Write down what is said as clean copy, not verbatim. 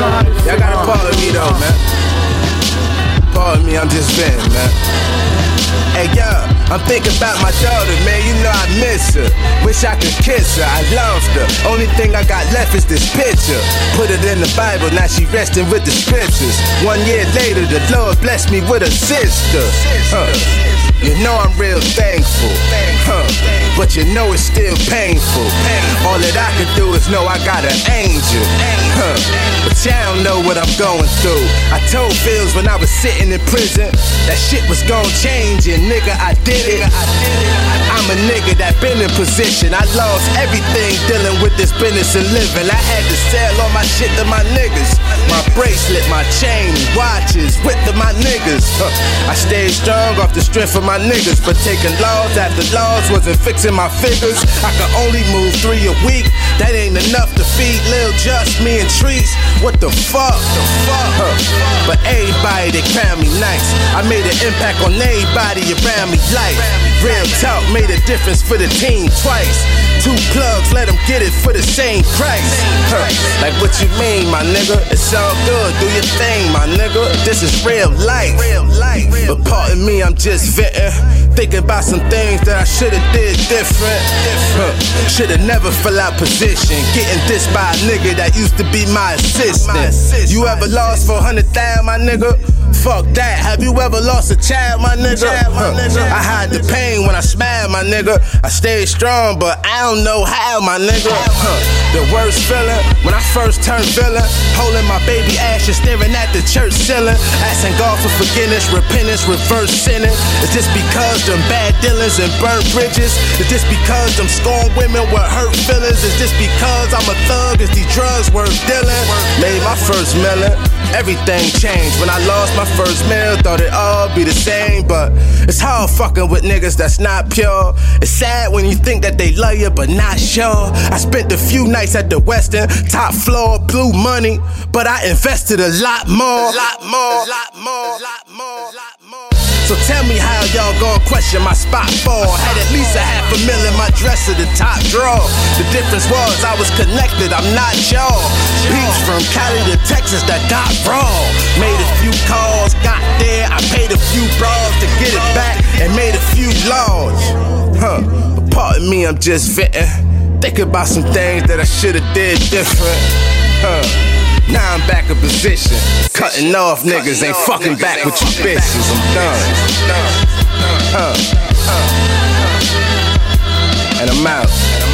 Y'all gotta pardon me though, man. Pardon me, I'm just venting, man. Hey, yo, I'm thinking about my daughter, man. You know I miss her. Wish I could kiss her. I lost her. Only thing I got left is this picture. Put it in the Bible, now she resting with the scriptures. 1 year later, the Lord blessed me with a sister. You know I'm real thankful. But you know it's still painful. All that I can do is know I got an angel. But y'all don't know what I'm going through. I told Phils when I was sitting in prison that shit was gon' change, and nigga, I did it. I'm a nigga that been in position. I lost everything dealing with this business and living. I had to sell all my shit to my niggas. My bracelet, my chain, watches, whip to my niggas. I stayed strong off the strength of my niggas, but taking laws after laws wasn't fixing my figures. I could only move 3 a week. That ain't enough to feed Lil Just, me and Trees. What the fuck? But everybody, they crown me nice. I made an impact on everybody around me. Life, real talk, made a difference for the team twice. 2 plugs, let them get it for the same price. Like what you mean, my nigga? It's all good, do your thing, my nigga. This is real life. But pardon me, I'm just venting. Thinking about some things that I should've did different. Should've never fell out position. Getting dissed by a nigga that used to be my assistant. You ever lost 400,000, my nigga? Fuck that. Have you ever lost a child, my nigga? I hide the pain when I smile, my nigga. I stay strong, but I don't know how, my nigga. The worst feeling when I first turned villain, holding my baby ashes, staring at the church ceiling, asking God for forgiveness, repentance, reverse sinning. Is this because them bad dealings and burnt bridges? Is this because them scorned women with hurt feelings? Is this because I'm a thug? Is these drugs worth dealing? Made my first million, everything changed when I lost my first meal. Thought it all be the same, but it's hard fucking with niggas that's not pure. It's sad when you think that they love you but not sure. I spent a few nights at the Westin, top floor, blue money, but I invested a lot more. So tell me how y'all gon' question my spot for. Had at least $500,000 in my dresser, the top drawer. The difference was I was connected, I'm not y'all. Beats from Cali to Texas that got raw. Made a few calls, got there, I paid a few bras to get it back, and made a few laws. But pardon me, I'm just venting. Thinking about some things that I should've did different. Now I'm back in position. Cutting off niggas, ain't fucking back with you bitches. I'm done. And I'm out.